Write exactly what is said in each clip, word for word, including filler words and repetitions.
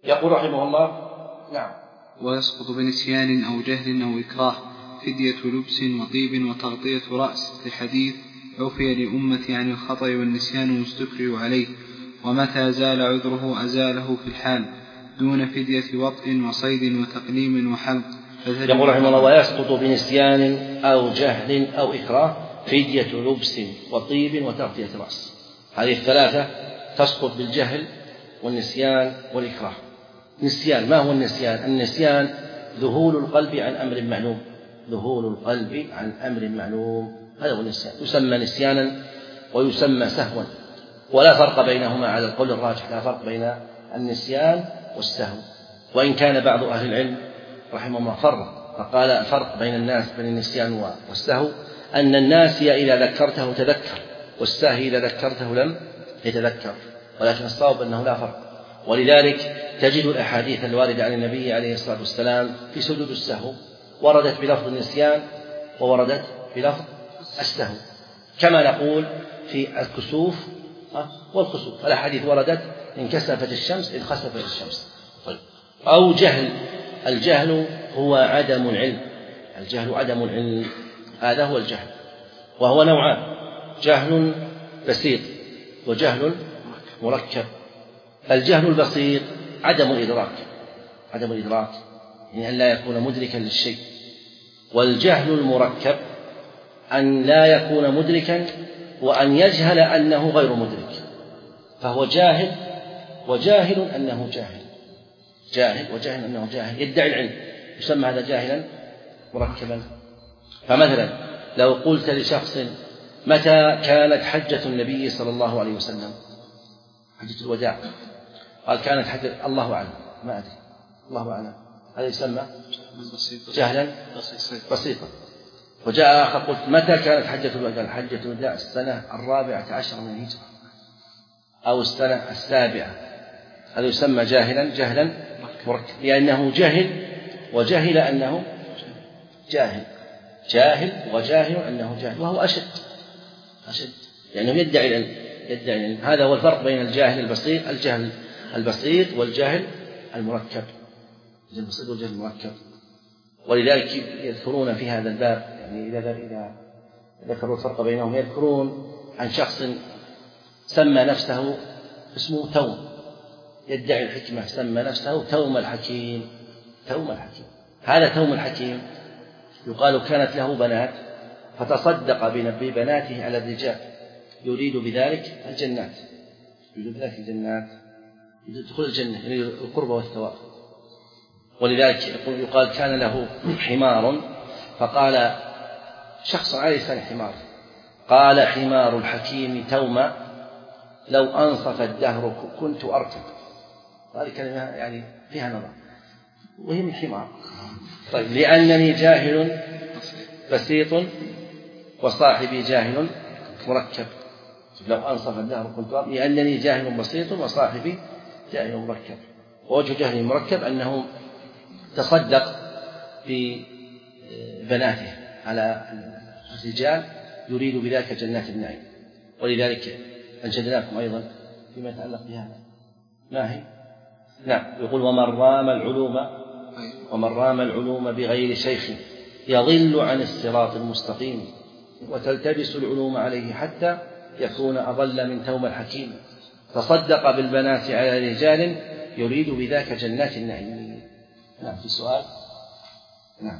يقول رحمه الله: نعم. ويسقط بنسيان أو جهل أو إكراه فدية لبس وطيب وتغطية رأس، لحديث: عفي لأمتي عن الخطأ والنسيان واستكرهوا عليه، ومتى زال عذره أزاله في الحال، دون فدية وطء وصيد وتقليم وحلق. يقول رحمه الله: ويسقط بنسيان أو جهل أو إكراه فدية لبس وطيب وتغطية رأس. هذه الثلاثة تسقط بالجهل والنسيان والإكراه. نسيان، ما هو النسيان؟ النسيان ذهول القلب عن أمر معلوم، ذهول القلب عن أمر معلوم، هذا هو النسيان، يسمى نسيانا ويسمى سهوا، ولا فرق بينهما على القول الراجح، لا فرق بين النسيان والسهو، وإن كان بعض أهل العلم رحمه الله فرق، فقال الفرق بين الناس بين النسيان والسهو أن الناسي إذا ذكرته تذكر، والساهي إذا ذكرته لم يتذكر، ولكن الصواب أنه لا فرق. ولذلك تجد الأحاديث الواردة عن النبي عليه الصلاة والسلام في سجود السهو وردت بلفظ النسيان ووردت بلفظ السهو، كما نقول في الكسوف والخسوف، الأحاديث وردت: إن كسفت الشمس، إن خسفت الشمس. طيب. أو جهل، الجهل هو عدم العلم، الجهل عدم العلم، هذا هو الجهل، وهو نوعان: جهل بسيط وجهل مركب. الجهل البسيط عدم الإدراك، عدم الإدراك يعني أن لا يكون مدركا للشيء، والجهل المركب أن لا يكون مدركا وأن يجهل أنه غير مدرك، فهو جاهل وجاهل أنه جاهل، جاهل وجاهل أنه جاهل، يدعي العلم، يسمى هذا جاهلا مركبا. فمثلا لو قلت لشخص: متى كانت حجة النبي صلى الله عليه وسلم؟ حجة الوداع. قال: كانت حجة، الله أعلم، ما أدري، الله أعلم، هذا يسمى جهلا بسيطا. وجاء آخر قلت: متى كانت حجة الوداع؟ حجة الوداع السنة الرابعة عشر من الهجرة أو السنة السابعة، هذا يسمى جاهلا جهلا مركب، لأنه جهل وجهل أنه جاهل، جاهل وجاهل أنه جاهل، وهو أشد أشد لأنه يعني يدعي العلم، يدعي العلم. هذا هو الفرق بين الجاهل البسيط، الجهل البسيط والجاهل المركب، الجهل البسيط والجهل المركب. ولذلك يذكرون في هذا الباب، يعني إذا إذا ذكروا الفرق بينهم، يذكرون عن شخص سمى نفسه اسمه توم، يدعي الحكمة، سمى نفسه توم الحكيم، توم الحكيم. هذا توم الحكيم يقال كانت له بنات فتصدق ببناته على الرجال، يريد بذلك الجنات، يريد بذلك الجنات، يدخل الجنة، يريد القرب والثواب. ولذلك يقال كان له حمار، فقال شخص عليه لسان حمار، قال: حمار الحكيم توما لو أنصف الدهر كنت أركب. هذه كلمة يعني فيها نظر، وهي من حمار. طيب، لأنني جاهل بسيط وصاحبي جاهل مركب. لو أنصف الدهر كنت أركب، لأنني جاهل بسيط وصاحبي جاهل مركب. ووجه جهل مركب أنه تصدق ببناته على الرجال يريد بذلك جنات النعيم. ولذلك أنشدناكم أيضا فيما يتعلق بهذا. ما هي؟ نعم. يقول: ومن رام العلوم ومن رام العلوم بغير شيخ يضل عن الصراط المستقيم، وتلتبس العلوم عليه حتى يكون أضل من توم الحكيم. تصدق بالبنات على رجال يريد بذاك جنات النعيم. نعم. في سؤال؟ نعم.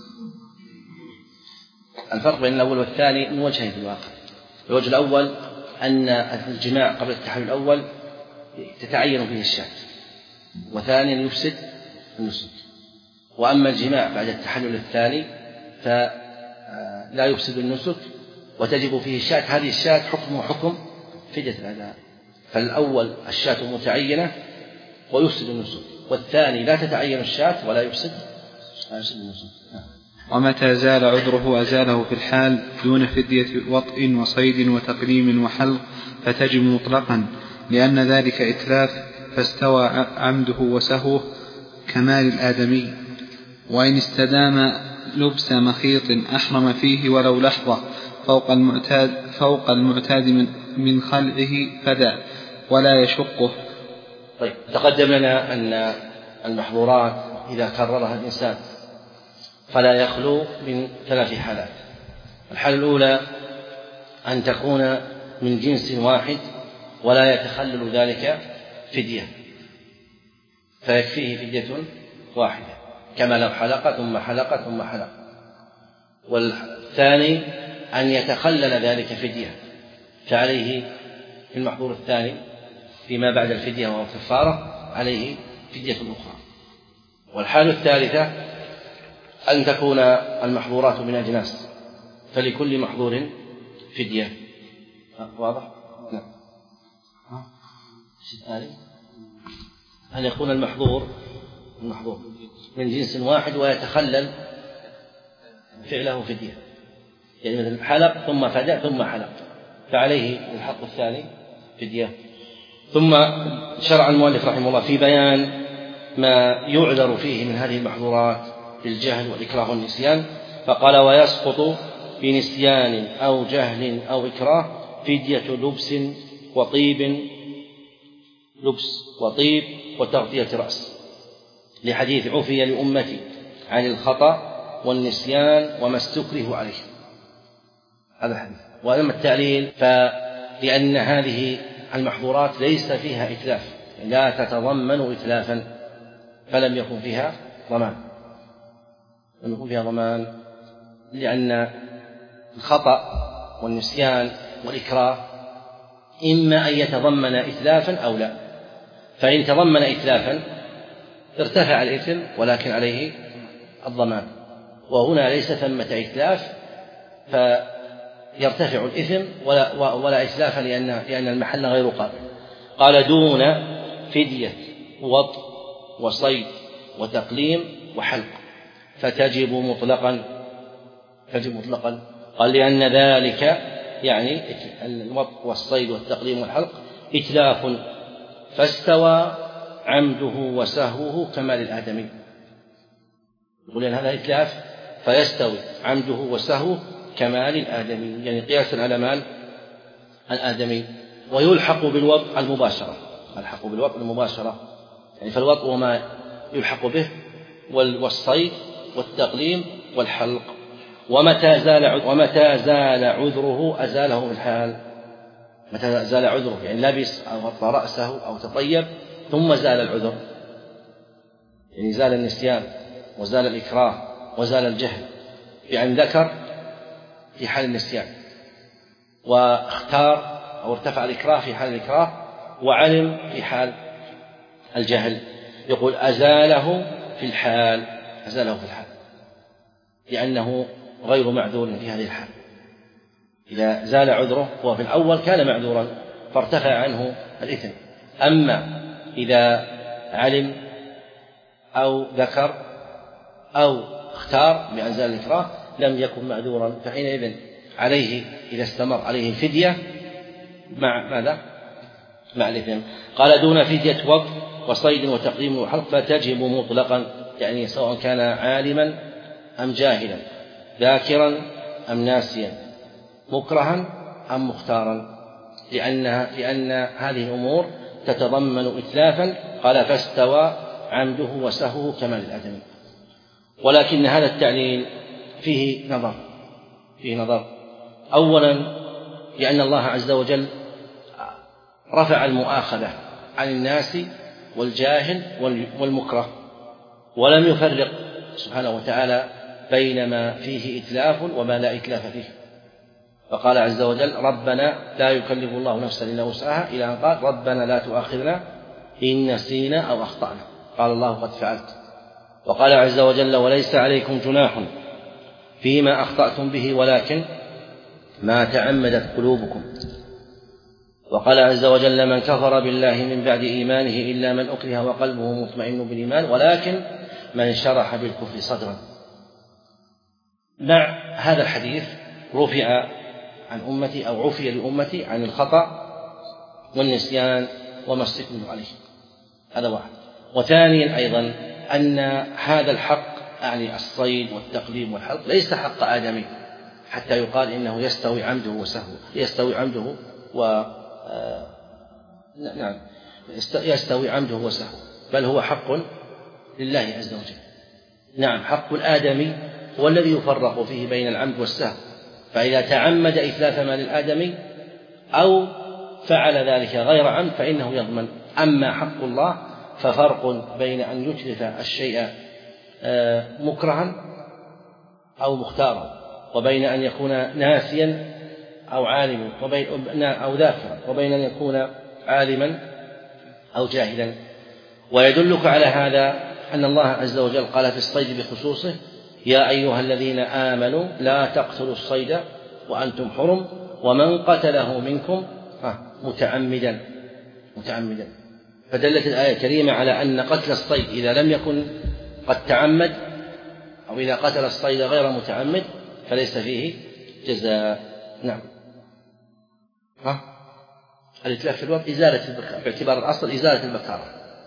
الفرق بين الأول والثاني من وجهين في الواقع. الوجه الأول أن الجماع قبل التحلل الأول تتعين فيه الشاة، وثانيا يفسد النسك. وأما الجماع بعد التحلل الثاني فلا يفسد النسك وتجب فيه الشاة. هذه الشاة حكمه حكم فدية الأداء، فالأول الشاة متعينة ويفسد النسك، والثاني لا تتعين الشاة ولا يفسد النسك. ومتى زال عذره أزاله في الحال دون فدية وطء وصيد وتقليم وحلق، فتجب مطلقا، لأن ذلك إتلاف، فاستوى عمده وسهوه كمال الآدمي. وإن استدام لبس مخيط أحرم فيه ولو لحظة فوق المعتاد, فوق المعتاد من, من خلعه فدع ولا يشقه، طيب، تقدم لنا أن المحظورات إذا كررها الإنسان فلا يخلو من ثلاث حالات. الحالة الأولى أن تكون من جنس واحد ولا يتخلل ذلك فدية، فيكفيه فدية واحدة كما لو حلق ثم حلق ثم حلق. والثاني أن يتخلل ذلك فدية، فعليه في المحظور الثاني فيما بعد الفدية وهو الكفارة عليه فدية أخرى. والحالة الثالثة أن تكون المحظورات من أجناس، فلكل محظور فدية. واضح؟ نعم. أن يكون المحظور المحظور من جنس واحد ويتخلل فعله فدية، يعني مثل حلق ثم فدى ثم حلق فعليه الحق الثاني فدية. ثم شرع المؤلف رحمه الله في بيان ما يعذر فيه من هذه المحظورات بالجهل والإكراه والنسيان، فقال: ويسقط بنسيان أو جهل أو إكراه فدية لبس وطيب لبس وطيب وتغطية رأس، لحديث عفي لأمتي عن الخطأ والنسيان وما استكره عليه. هذا الحديث. وأما التعليل فلأن هذه المحظورات ليس فيها إتلاف، لا تتضمن إتلافا، فلم يكن فيها ضمان لم يكن فيها ضمان لأن الخطأ والنسيان والإكراه إما أن يتضمن إتلافا أو لا، فإن تضمن إتلافا ارتفع الإثم ولكن عليه الضمان، وهنا ليس ثمة إتلاف فيرتفع الإثم ولا, ولا إتلاف لأن, لأن المحل غير قابل. قال: دون فدية وطء وصيد وتقليم وحلق فتجب مطلقا تجب مطلقا قال: لأن ذلك يعني الوطء والصيد والتقليم والحلق إتلاف فاستوى عمده وسهوه كما للآدمي. يقول أن هذا إتلاف فيستوي عمده وسهوه كما للآدمي، يعني قياسا على مال الآدمي. ويلحق بالوطء المباشرة يلحق بالوطء المباشرة يعني فالوطء وما يلحق به والصيد والتقليم والحلق. ومتى زال ومتى زال عذره أزاله في الحال. متى زال عذره يعني لبس أو غطى رأسه أو تطيب ثم زال العذر، يعني زال النسيان وزال الإكراه وزال الجهل، بأن ذكر في حال النسيان واختار أو ارتفع الإكراه في حال الإكراه وعلم في حال الجهل، يقول أزاله في الحال أزاله في الحال لأنه غير معذور في هذه الحال. إذا زال عذره هو في الأول كان معذورا فارتفع عنه الإثم، أما إذا علم أو ذكر أو اختار بأن زال الإكراه لم يكن معذورا، فحينئذ عليه إذا استمر عليه الفدية مع ماذا؟ مع الإثم. قال: دون فدية وقت وصيد وتقديم وحلق فتجب مطلقا، يعني سواء كان عالما أم جاهلا، ذاكرا أم ناسيا، مكرها أم مختارا، لأنها لأن هذه الأمور تتضمن إتلافا. قال: فاستوى عمده وسهوه كما للآدمي. ولكن هذا التعليل فيه نظر فيه نظر أولا لأن الله عز وجل رفع المؤاخذة عن الناس والجاهل والمكره، ولم يفرق سبحانه وتعالى بين ما فيه إتلاف وما لا إتلاف فيه، فقال عز وجل: ربنا لا يكلف الله نفسا إلا وسعها، إلى أن قال: ربنا لا تؤاخذنا إن نسينا أو أخطأنا، قال الله: قد فعلت. وقال عز وجل: وليس عليكم جناح فيما أخطأتم به ولكن ما تعمدت قلوبكم. وقال عز وجل: من كفر بالله من بعد إيمانه إلا من أكره وقلبه مطمئن بالإيمان ولكن من شرح بالكفر صدرا. مع هذا الحديث رفع عن أمتي أو عفي لأمتي عن الخطأ والنسيان وما استكملوا عليه، هذا واحد. وثانيا أيضا أن هذا الحق يعني الصيد والتقليم والحلق ليس حق آدمي حتى يقال إنه يستوي عمده وسهوه، يستوي عمده و آه... نعم يستوي عمده وسهوه، بل هو حق لله عز وجل. نعم، حق الآدمي هو الذي يفرق فيه بين العمد والسهو، فإذا تعمد إتلاف مال الآدمي أو فعل ذلك غير عمد فإنه يضمن. أما حق الله ففرق بين أن يتلف الشيء مكرها أو مختارا، وبين أن يكون ناسيا أو عالما أو ذاكرا، وبين أن يكون عالما أو جاهلا. ويدلك على هذا أن الله عز وجل قال في الصيد بخصوصه: يا أيها الذين آمنوا لا تقتلوا الصيد وأنتم حرم ومن قتله منكم متعمدا متعمدا فدلت الآية الكريمة على أن قتل الصيد إذا لم يكن قد تعمد، أو إذا قتل الصيد غير متعمد فليس فيه جزاء. نعم. ها الإتلاف في الوقت إزالة البكارة، باعتبار الأصل إزالة البكارة،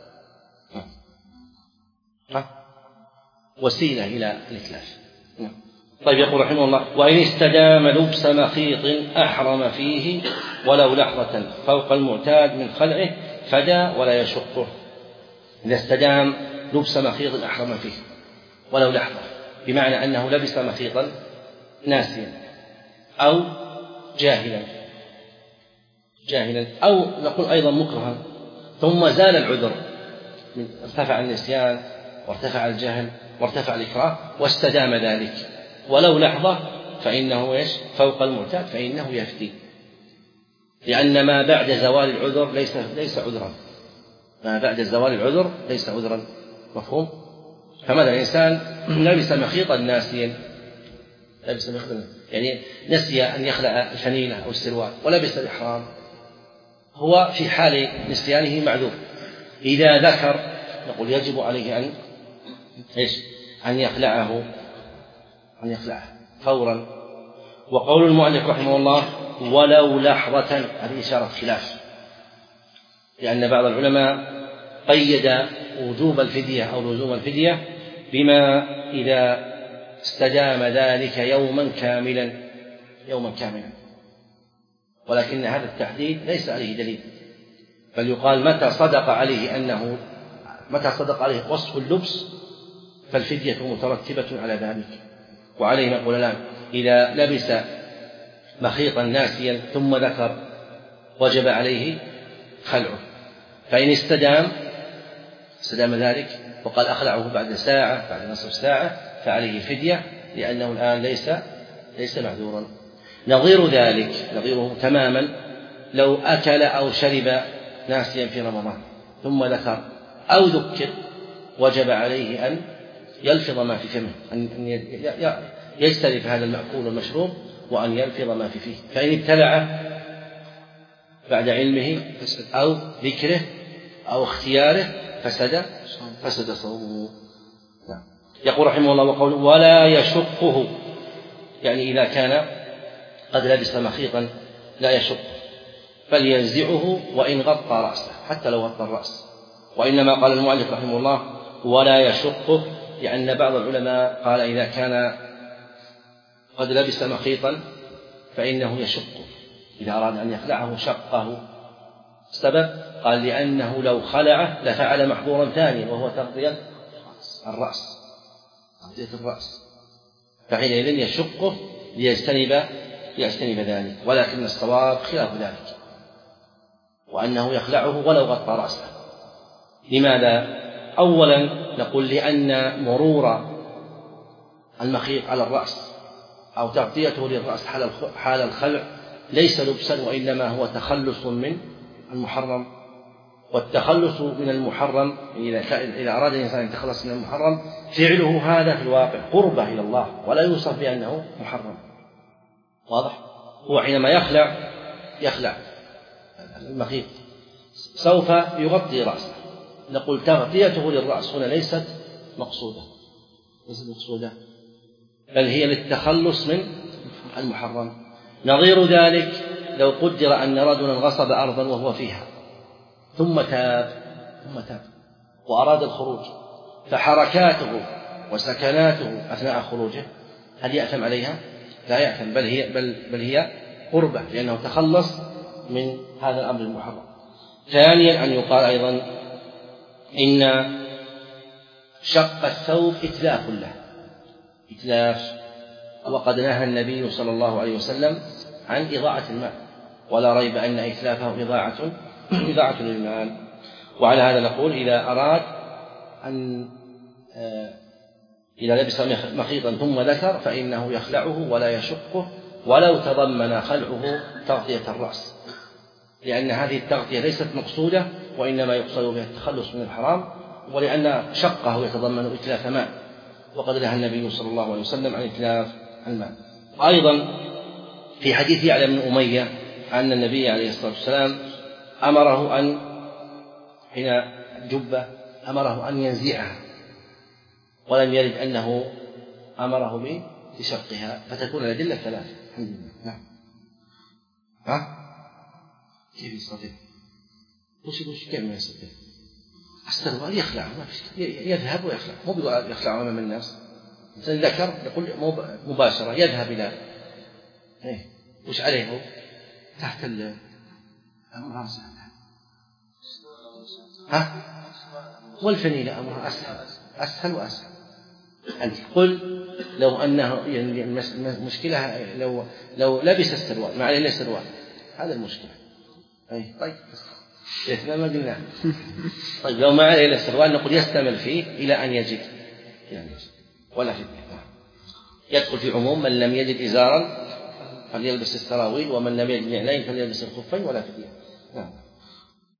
ها وسيلة إلى الإتلاف. نعم. طيب، يقول رحمه الله: وإن استدام لبس مخيط أحرم فيه ولو لحظة فوق المعتاد من خلعه فدا ولا يشقه. إذا استدام لبس مخيط أحرم فيه ولو لحظة، بمعنى أنه لبس مخيطا ناسيا أو جاهلا جاهلا أو نقول أيضا مكرها، ثم زال العذر، ارتفع النسيان وارتفع الجهل وارتفع الإكراه واستدام ذلك ولو لحظة فإنه إيش؟ فوق المعتاد، فإنه يفتي، لأن ما بعد زوال العذر ليس ليس عذرا، ما بعد زوال العذر ليس عذرا. مفهوم؟ فماذا الإنسان لبس مخيطا ناسيا، لبس مخيطا يعني نسي أن يخلع الفنيلة أو السروال ولبس الإحرام، هو في حال نسيانه معذور. إذا ذكر نقول يجب عليه أن إيش؟ أن يخلعه أن يخلعه فورا. وقول المؤلف رحمه الله: ولو لحظة، هذه إشارة خلاف، لأن بعض العلماء قيد وجوب الفدية أو لزوم الفدية بما إذا استدام ذلك يوما كاملا يوما كاملا ولكن هذا التحديد ليس عليه دليل، بل يقال متى صدق عليه أنه متى صدق عليه وصف اللبس فالفدية مترتبة على ذلك. وعليه نقول الآن: إذا لبس مخيطا ناسيا ثم ذكر وجب عليه خلعه، فإن استدام استدام ذلك وقال أخلعه بعد ساعة بعد نصف ساعة فعليه فدية، لأنه الآن ليس ليس معذورا. نظير ذلك نظيره تماما لو أكل أو شرب ناسيا في رمضان ثم ذكر أو ذكر وجب عليه أن يلفظ ما في فمه، أن يجترف هذا المأكول والمشروب وأن يلفظ ما في فيه، فإن ابتلع بعد علمه أو ذكره أو اختياره فسد فسد صومه. يقول رحمه الله: وقوله ولا يشقه، يعني إذا كان قد لبس مخيطا لا يشق بل ينزعه وإن غطى رأسه حتى لو غطى الرأس. وإنما قال المؤلف رحمه الله ولا يشقه، لأن بعض العلماء قال إذا كان قد لبس مخيطا فإنه يشقه، إذا أراد أن يخلعه شقه. السبب قال لأنه لو خلعه لفعل محظورا ثانيا وهو تغطية الرأس تغطية الرأس فحينئذ يشقه ليجتنب ليجتنب ذلك، ولكن الصواب خلاف ذلك، وأنه يخلعه ولو غطى رأسه. لماذا؟ أولا نقول لأن مرور المخيط على الرأس أو تغطيته للرأس حال الخلع ليس لبسا، وإنما هو تخلص من المحرم، والتخلص من المحرم إذا أراد الإنسان أن يتخلص من المحرم فعله هذا في الواقع قربة إلى الله ولا يوصف بأنه محرم. واضح؟ هو حينما يخلع يخلع المخيط سوف يغطي رأسه، نقول تغطيته للرأس هنا ليست مقصودة ليست مقصودة بل هي للتخلص من المحرم. نظير ذلك لو قدر أن رجلا غصب أرضا وهو فيها ثم تاب ثم تاب وأراد الخروج، فحركاته وسكناته أثناء خروجه هل يأثم عليها؟ لا يأثم، بل هي بل بل هي قربة، لأنه تخلص من هذا الأمر المحرم. ثانيا أن يقال أيضا إن شق الثوب إتلاف له، إتلاف، وقد نهى النبي صلى الله عليه وسلم عن إضاعة المال، ولا ريب أن إتلافه إضاعة إضاعة للمال. وعلى هذا نقول إذا أراد أن إذا لبس مخيطا ثم ذكر فإنه يخلعه ولا يشقه ولو تضمن خلعه تغطية الرأس، لأن هذه التغطية ليست مقصودة وإنما يقصد بها التخلص من الحرام، ولأن شقه يتضمن إتلاف ماء، وقد نهى النبي صلى الله عليه وسلم عن إتلاف الماء. أيضا في حديث يعلى بن أمية أن النبي عليه الصلاة والسلام أمره أن حين جبة أمره أن ينزعها، ولم يرد أنه أمره بشقها، فتكون الأدلة ثلاثة. الحمد لله. نعم. ها؟ كيف يستطيع؟ وش وش كيف ما يستطيع؟ السروال يخلع، ما في يذهب ويخلع، مو بيقول يخلع أمام الناس. مثل ذكر يقول مباشرة يذهب إلى إيه وش عليه هو؟ تحت ال أمرها سهلة. ها؟ والفنيلة أمرها أسهل أسهل وأسهل. أنت قل لو أنه يعني المشكلة لو لو لبس السروال ما عليه إلا السروال، هذا المشكلة. أي طيب ما ما قلنا. طيب لو ما عليه إلا السروال نقول يستمر فيه إلى أن يجد يعني ولا في يدخل في عموم من لم يجد إزارا فليلبس السراويل، ومن لم يجد نعلين فليلبس الخفين ولا في. نعم.